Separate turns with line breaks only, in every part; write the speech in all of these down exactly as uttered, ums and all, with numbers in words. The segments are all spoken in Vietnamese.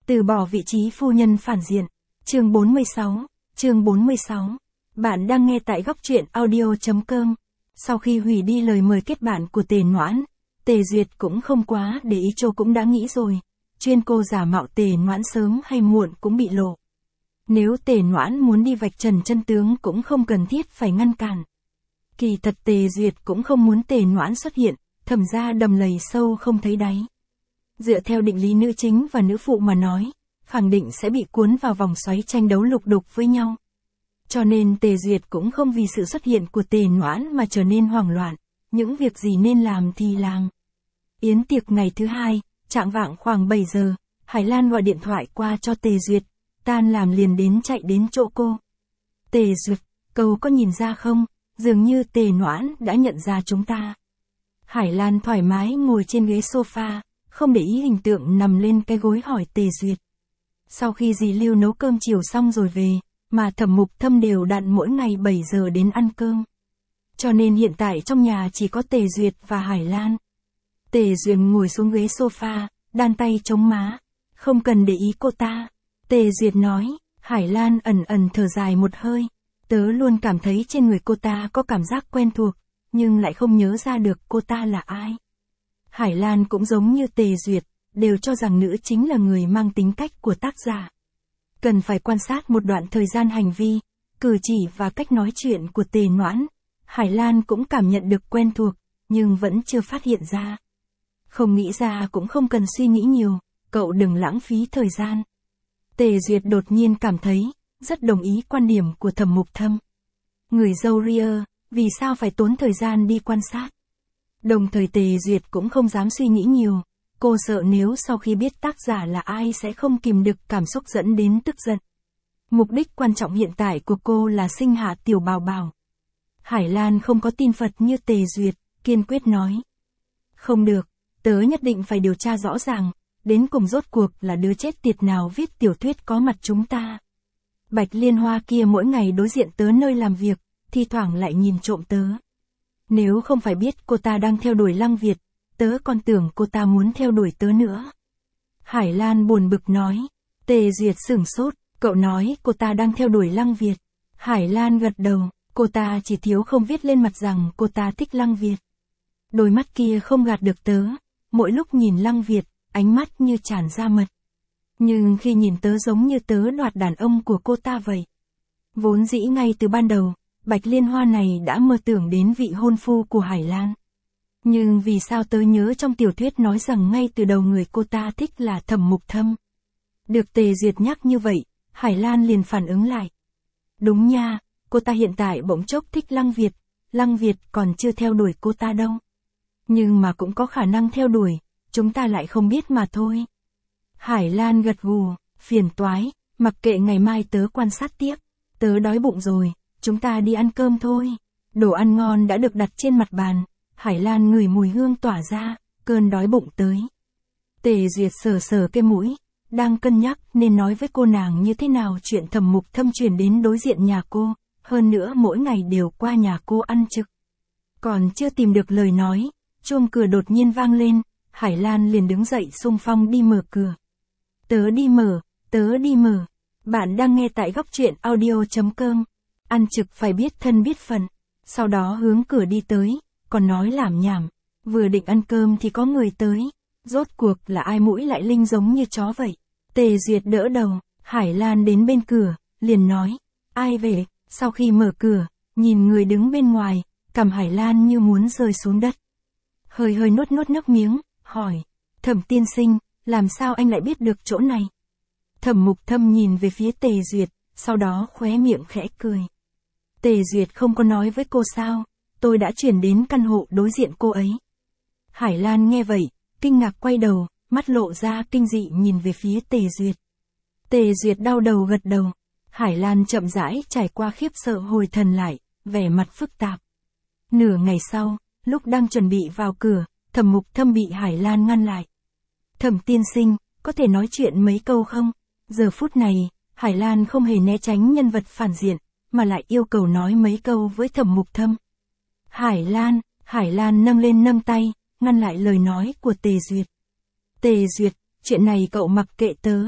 Từ bỏ vị trí phu nhân phản diện. Chương bốn mươi sáu. Chương bốn mươi sáu. Bạn đang nghe tại góc truyện audio.com. Sau khi hủy đi lời mời kết bạn của Tề Noãn, Tề Duyệt cũng không quá để ý, Châu cũng đã nghĩ rồi. Chuyên cô giả mạo Tề Noãn sớm hay muộn cũng bị lộ. Nếu Tề Noãn muốn đi vạch trần chân tướng cũng không cần thiết phải ngăn cản. Kỳ thật Tề Duyệt cũng không muốn Tề Noãn xuất hiện, thầm ra đầm lầy sâu không thấy đáy. Dựa theo định lý nữ chính và nữ phụ mà nói, khẳng định sẽ bị cuốn vào vòng xoáy tranh đấu lục đục với nhau. Cho nên Tề Duyệt cũng không vì sự xuất hiện của Tề Noãn mà trở nên hoảng loạn, những việc gì nên làm thì làm. Yến tiệc ngày thứ hai, chạng vạng khoảng bảy giờ, Hải Lan gọi điện thoại qua cho Tề Duyệt, tan làm liền đến chạy đến chỗ cô. Tề Duyệt, cậu có nhìn ra không, dường như Tề Noãn đã nhận ra chúng ta. Hải Lan thoải mái ngồi trên ghế sofa, không để ý hình tượng nằm lên cái gối hỏi Tề Duyệt. Sau khi dì Lưu nấu cơm chiều xong rồi về, mà Thẩm Mục Thâm đều đặn mỗi ngày bảy giờ đến ăn cơm. Cho nên hiện tại trong nhà chỉ có Tề Duyệt và Hải Lan. Tề Duyệt ngồi xuống ghế sofa, đan tay chống má. Không cần để ý cô ta. Tề Duyệt nói. Hải Lan ẩn ẩn thở dài một hơi. Tớ luôn cảm thấy trên người cô ta có cảm giác quen thuộc, nhưng lại không nhớ ra được cô ta là ai. Hải Lan cũng giống như Tề Duyệt, đều cho rằng nữ chính là người mang tính cách của tác giả. Cần phải quan sát một đoạn thời gian hành vi, cử chỉ và cách nói chuyện của Tề Noãn. Hải Lan cũng cảm nhận được quen thuộc, nhưng vẫn chưa phát hiện ra. Không nghĩ ra cũng không cần suy nghĩ nhiều, cậu đừng lãng phí thời gian. Tề Duyệt đột nhiên cảm thấy, rất đồng ý quan điểm của Thẩm Mục Thâm. Người dâu ria, vì sao phải tốn thời gian đi quan sát? Đồng thời Tề Duyệt cũng không dám suy nghĩ nhiều, cô sợ nếu sau khi biết tác giả là ai sẽ không kìm được cảm xúc dẫn đến tức giận. Mục đích quan trọng hiện tại của cô là sinh hạ tiểu bào bào. Hải Lan không có tin Phật như Tề Duyệt, kiên quyết nói. Không được, tớ nhất định phải điều tra rõ ràng, đến cùng rốt cuộc là đứa chết tiệt nào viết tiểu thuyết có mặt chúng ta. Bạch Liên Hoa kia mỗi ngày đối diện tớ nơi làm việc, thi thoảng lại nhìn trộm tớ. Nếu không phải biết cô ta đang theo đuổi Lăng Việt, tớ còn tưởng cô ta muốn theo đuổi tớ nữa. Hải Lan buồn bực nói. Tề Duyệt sửng sốt, cậu nói cô ta đang theo đuổi Lăng Việt. Hải Lan gật đầu, cô ta chỉ thiếu không viết lên mặt rằng cô ta thích Lăng Việt. Đôi mắt kia không gạt được tớ, mỗi lúc nhìn Lăng Việt, ánh mắt như tràn ra mật. Nhưng khi nhìn tớ giống như tớ đoạt đàn ông của cô ta vậy. Vốn dĩ ngay từ ban đầu, Bạch Liên Hoa này đã mơ tưởng đến vị hôn phu của Hải Lan. Nhưng vì sao tớ nhớ trong tiểu thuyết nói rằng ngay từ đầu người cô ta thích là Thẩm Mục Thâm. Được Tề Duyệt nhắc như vậy, Hải Lan liền phản ứng lại. Đúng nha, cô ta hiện tại bỗng chốc thích Lăng Việt, Lăng Việt còn chưa theo đuổi cô ta đâu. Nhưng mà cũng có khả năng theo đuổi, chúng ta lại không biết mà thôi. Hải Lan gật gù, phiền toái, mặc kệ ngày mai tớ quan sát tiếp, tớ đói bụng rồi, chúng ta đi ăn cơm thôi. Đồ ăn ngon đã được đặt trên mặt bàn, Hải Lan ngửi mùi hương tỏa ra, cơn đói bụng tới. Tề Duyệt sờ sờ cái mũi, đang cân nhắc nên nói với cô nàng như thế nào chuyện Thẩm Mục Thâm chuyển đến đối diện nhà cô, hơn nữa mỗi ngày đều qua nhà cô ăn trực. Còn chưa tìm được lời nói, chuông cửa đột nhiên vang lên, Hải Lan liền đứng dậy xung phong đi mở cửa. Tớ đi mở, tớ đi mở. Bạn đang nghe tại góc truyện audio.com. Ăn trực phải biết thân biết phận. Sau đó hướng cửa đi tới, còn nói lảm nhảm. Vừa định ăn cơm thì có người tới. Rốt cuộc là ai mũi lại linh giống như chó vậy. Tề Duyệt đỡ đầu, Hải Lan đến bên cửa, liền nói. Ai về? Sau khi mở cửa, nhìn người đứng bên ngoài, cằm Hải Lan như muốn rơi xuống đất. Hơi hơi nuốt nuốt nước miếng, hỏi. Thẩm tiên sinh, làm sao anh lại biết được chỗ này? Thẩm Mục Thâm nhìn về phía Tề Duyệt, sau đó khóe miệng khẽ cười. Tề Duyệt không có nói với cô sao, tôi đã chuyển đến căn hộ đối diện cô ấy. Hải Lan nghe vậy, kinh ngạc quay đầu, mắt lộ ra kinh dị nhìn về phía Tề Duyệt. Tề Duyệt đau đầu gật đầu. Hải Lan chậm rãi trải qua khiếp sợ hồi thần lại, vẻ mặt phức tạp. Nửa ngày sau, lúc đang chuẩn bị vào cửa, Thẩm Mục Thâm bị Hải Lan ngăn lại. Thẩm tiên sinh, có thể nói chuyện mấy câu không? Giờ phút này, Hải Lan không hề né tránh nhân vật phản diện, mà lại yêu cầu nói mấy câu với Thẩm Mục Thâm. Hải Lan, Hải Lan nâng lên nâng tay, ngăn lại lời nói của Tề Duyệt. Tề Duyệt, chuyện này cậu mặc kệ tớ.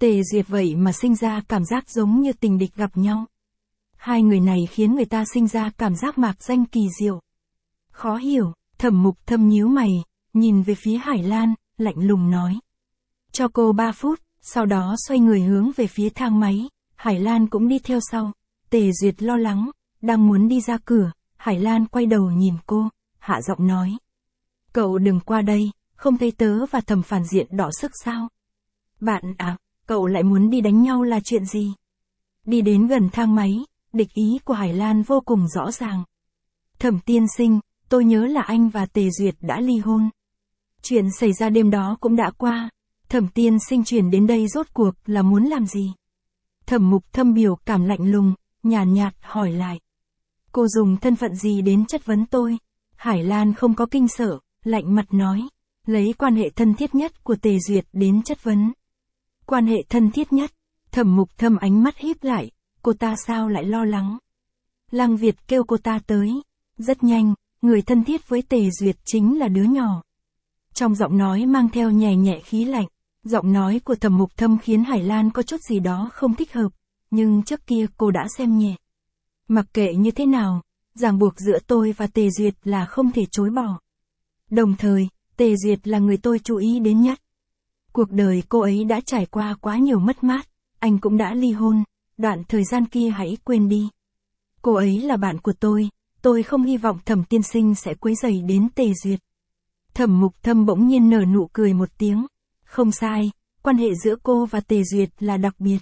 Tề Duyệt vậy mà sinh ra cảm giác giống như tình địch gặp nhau. Hai người này khiến người ta sinh ra cảm giác mạc danh kỳ diệu. Khó hiểu, Thẩm Mục Thâm nhíu mày, nhìn về phía Hải Lan, lạnh lùng nói. Cho cô ba phút, sau đó xoay người hướng về phía thang máy, Hải Lan cũng đi theo sau. Tề Duyệt lo lắng, đang muốn đi ra cửa, Hải Lan quay đầu nhìn cô, hạ giọng nói. Cậu đừng qua đây, không thấy tớ và Thẩm Phản Diện đỏ sức sao? Bạn à, cậu lại muốn đi đánh nhau là chuyện gì? Đi đến gần thang máy, địch ý của Hải Lan vô cùng rõ ràng. Thẩm tiên sinh, tôi nhớ là anh và Tề Duyệt đã ly hôn. Chuyện xảy ra đêm đó cũng đã qua. Thẩm tiên sinh chuyển đến đây rốt cuộc là muốn làm gì? Thẩm Mục Thâm biểu cảm lạnh lùng, nhàn nhạt, nhạt hỏi lại. Cô dùng thân phận gì đến chất vấn tôi? Hải Lan không có kinh sợ, lạnh mặt nói. Lấy quan hệ thân thiết nhất của Tề Duyệt đến chất vấn. Quan hệ thân thiết nhất? Thẩm Mục Thâm ánh mắt híp lại, cô ta sao lại lo lắng? Lăng Việt kêu cô ta tới. Rất nhanh, người thân thiết với Tề Duyệt chính là đứa nhỏ. Trong giọng nói mang theo nhẹ nhẹ khí lạnh, giọng nói của Thẩm Mục Thâm khiến Hải Lan có chút gì đó không thích hợp, nhưng trước kia cô đã xem nhẹ. Mặc kệ như thế nào, ràng buộc giữa tôi và Tề Duyệt là không thể chối bỏ. Đồng thời, Tề Duyệt là người tôi chú ý đến nhất. Cuộc đời cô ấy đã trải qua quá nhiều mất mát, anh cũng đã ly hôn, đoạn thời gian kia hãy quên đi. Cô ấy là bạn của tôi, tôi không hy vọng Thẩm tiên sinh sẽ quấy rầy đến Tề Duyệt. Thẩm Mục Thâm bỗng nhiên nở nụ cười một tiếng. Không sai, quan hệ giữa cô và Tề Duyệt là đặc biệt.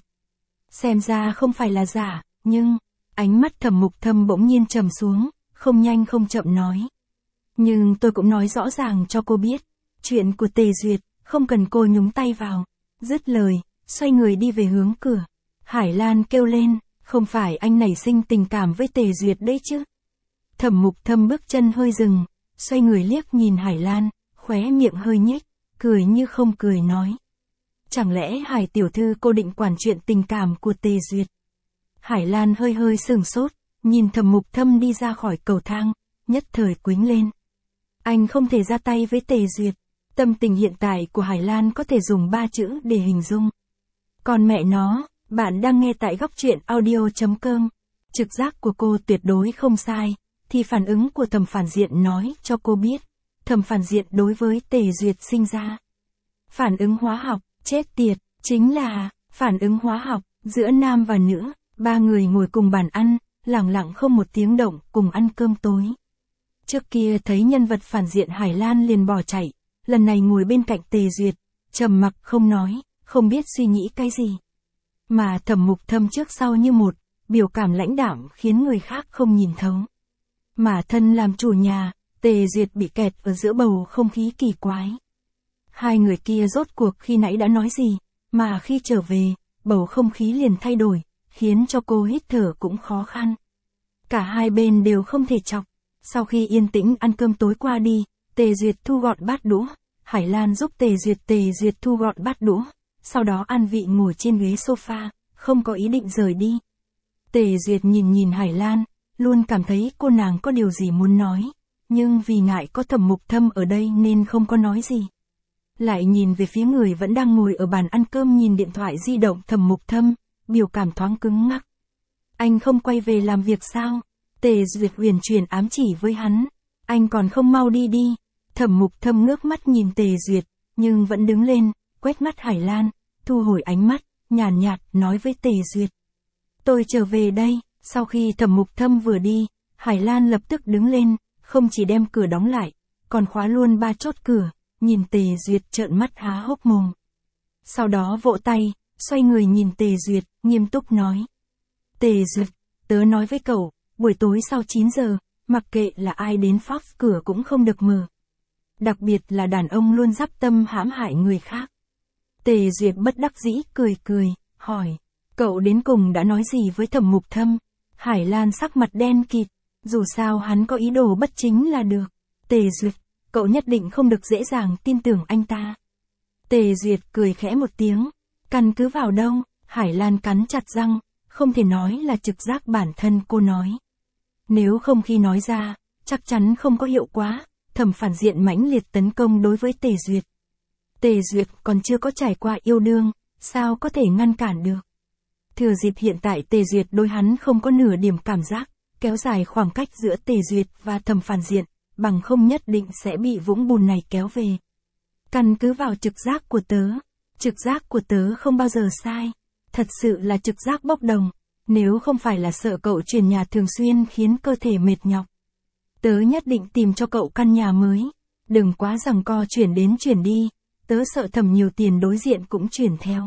Xem ra không phải là giả, nhưng, ánh mắt Thẩm Mục Thâm bỗng nhiên trầm xuống, không nhanh không chậm nói. Nhưng tôi cũng nói rõ ràng cho cô biết, chuyện của Tề Duyệt, không cần cô nhúng tay vào. Dứt lời, xoay người đi về hướng cửa. Hải Lan kêu lên, không phải anh nảy sinh tình cảm với Tề Duyệt đấy chứ? Thẩm Mục Thâm bước chân hơi dừng, xoay người liếc nhìn Hải Lan, khóe miệng hơi nhếch, cười như không cười nói. Chẳng lẽ Hải tiểu thư cô định quản chuyện tình cảm của Tề Duyệt? Hải Lan hơi hơi sừng sốt, nhìn Thẩm Mục Thâm đi ra khỏi cầu thang, nhất thời quĩnh lên. Anh không thể ra tay với Tề Duyệt. Tâm tình hiện tại của Hải Lan có thể dùng ba chữ để hình dung. Còn mẹ nó, bạn đang nghe tại góc truyện audio chấm com. Trực giác của cô tuyệt đối không sai, thì phản ứng của Thẩm Phản Diện nói cho cô biết. Thẩm Phản Diện đối với Tề Duyệt sinh ra. Phản ứng hóa học, chết tiệt, chính là phản ứng hóa học giữa nam và nữ. Ba người ngồi cùng bàn ăn, lặng lặng không một tiếng động cùng ăn cơm tối. Trước kia thấy nhân vật phản diện Hải Lan liền bỏ chạy, lần này ngồi bên cạnh Tề Duyệt, trầm mặc không nói, không biết suy nghĩ cái gì. Mà Thẩm Mục Thâm trước sau như một, biểu cảm lãnh đạm khiến người khác không nhìn thấu. Mà thân làm chủ nhà, Tề Duyệt bị kẹt ở giữa bầu không khí kỳ quái. Hai người kia rốt cuộc khi nãy đã nói gì, mà khi trở về, bầu không khí liền thay đổi, khiến cho cô hít thở cũng khó khăn. Cả hai bên đều không thể chọc. Sau khi yên tĩnh ăn cơm tối qua đi, Tề Duyệt thu gọn bát đũa, Hải Lan giúp Tề Duyệt Tề Duyệt thu gọn bát đũa, sau đó an vị ngồi trên ghế sofa, không có ý định rời đi. Tề Duyệt nhìn nhìn Hải Lan, luôn cảm thấy cô nàng có điều gì muốn nói, nhưng vì ngại có Thẩm Mục Thâm ở đây nên không có nói gì. Lại nhìn về phía người vẫn đang ngồi ở bàn ăn cơm nhìn điện thoại di động Thẩm Mục Thâm, biểu cảm thoáng cứng ngắc. Anh không quay về làm việc sao? Tề Duyệt huyền truyền ám chỉ với hắn. Anh còn không mau đi đi. Thẩm Mục Thâm ngước mắt nhìn Tề Duyệt, nhưng vẫn đứng lên, quét mắt Hải Lan, thu hồi ánh mắt, nhàn nhạt, nhạt nói với Tề Duyệt. Tôi trở về đây. Sau khi Thẩm Mục Thâm vừa đi, Hải Lan lập tức đứng lên, không chỉ đem cửa đóng lại, còn khóa luôn ba chốt cửa, nhìn Tề Duyệt trợn mắt há hốc mồm. Sau đó vỗ tay, xoay người nhìn Tề Duyệt, nghiêm túc nói. Tề Duyệt, tớ nói với cậu, buổi tối sau chín giờ, mặc kệ là ai đến phóc cửa cũng không được mở. Đặc biệt là đàn ông luôn giáp tâm hãm hại người khác. Tề Duyệt bất đắc dĩ cười cười, hỏi. Cậu đến cùng đã nói gì với Thẩm Mục Thâm? Hải Lan sắc mặt đen kịt. Dù sao hắn có ý đồ bất chính là được. Tề Duyệt, cậu nhất định không được dễ dàng tin tưởng anh ta. Tề Duyệt cười khẽ một tiếng. Căn cứ vào đâu? Hải Lan cắn chặt răng, không thể nói là trực giác bản thân cô nói. Nếu không khi nói ra, chắc chắn không có hiệu quả. Thẩm Phản Diện mãnh liệt tấn công đối với Tề Duyệt. Tề Duyệt còn chưa có trải qua yêu đương, sao có thể ngăn cản được. Thừa dịp hiện tại Tề Duyệt đối hắn không có nửa điểm cảm giác, kéo dài khoảng cách giữa Tề Duyệt và Thẩm Phản Diện, bằng không nhất định sẽ bị vũng bùn này kéo về. Căn cứ vào trực giác của tớ, trực giác của tớ không bao giờ sai, thật sự là trực giác bốc đồng, nếu không phải là sợ cậu chuyển nhà thường xuyên khiến cơ thể mệt nhọc. Tớ nhất định tìm cho cậu căn nhà mới, đừng quá giằng co chuyển đến chuyển đi, tớ sợ Thẩm nhiều tiền đối diện cũng chuyển theo.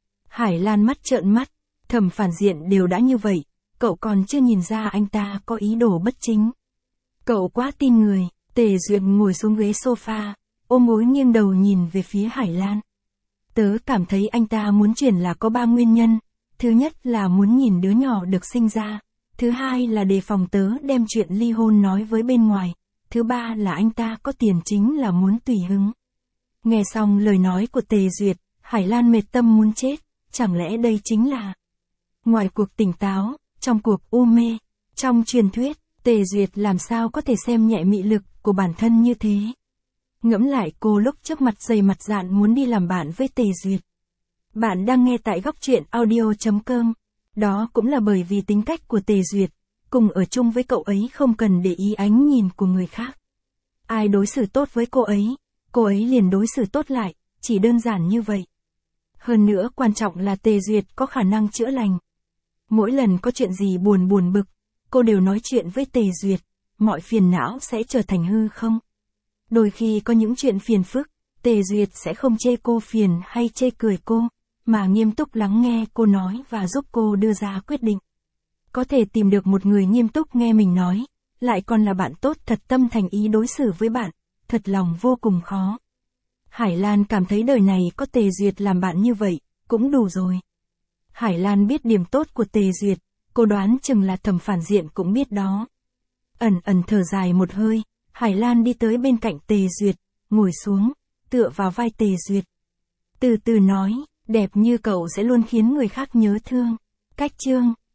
Hải Lan mắt trợn mắt, Thẩm Phản Diện đều đã như vậy, cậu còn chưa nhìn ra anh ta có ý đồ bất chính. Cậu quá tin người. Tề Duyệt ngồi xuống ghế sofa, ôm gối nghiêng đầu nhìn về phía Hải Lan. Tớ cảm thấy anh ta muốn chuyển là có ba nguyên nhân, thứ nhất là muốn nhìn đứa nhỏ được sinh ra, thứ hai là đề phòng tớ đem chuyện ly hôn nói với bên ngoài, thứ ba là anh ta có tiền chính là muốn tùy hứng. Nghe xong lời nói của Tề Duyệt, Hải Lan mệt tâm muốn chết, chẳng lẽ đây chính là ngoài cuộc tỉnh táo, trong cuộc u mê, trong truyền thuyết, Tề Duyệt làm sao có thể xem nhẹ mị lực của bản thân như thế. Ngẫm lại cô lúc trước mặt dày mặt dạn muốn đi làm bạn với Tề Duyệt. Bạn đang nghe tại góc truyện audio chấm com. Đó cũng là bởi vì tính cách của Tề Duyệt, cùng ở chung với cậu ấy không cần để ý ánh nhìn của người khác. Ai đối xử tốt với cô ấy, cô ấy liền đối xử tốt lại, chỉ đơn giản như vậy. Hơn nữa quan trọng là Tề Duyệt có khả năng chữa lành. Mỗi lần có chuyện gì buồn buồn bực, cô đều nói chuyện với Tề Duyệt, mọi phiền não sẽ trở thành hư không. Đôi khi có những chuyện phiền phức, Tề Duyệt sẽ không chê cô phiền hay chê cười cô, mà nghiêm túc lắng nghe cô nói và giúp cô đưa ra quyết định. Có thể tìm được một người nghiêm túc nghe mình nói, lại còn là bạn tốt thật tâm thành ý đối xử với bạn, thật lòng vô cùng khó. Hải Lan cảm thấy đời này có Tề Duyệt làm bạn như vậy, cũng đủ rồi. Hải Lan biết điểm tốt của Tề Duyệt, cô đoán chừng là Thẩm Phản Diện cũng biết đó. Ẩn ẩn thở dài một hơi, Hải Lan đi tới bên cạnh Tề Duyệt, ngồi xuống, tựa vào vai Tề Duyệt. Từ từ nói, đẹp như cậu sẽ luôn khiến người khác nhớ thương. Cách chương